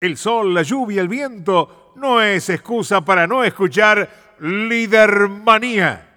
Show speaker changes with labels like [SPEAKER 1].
[SPEAKER 1] El sol, la lluvia, el viento no es excusa para no escuchar Lidermanía.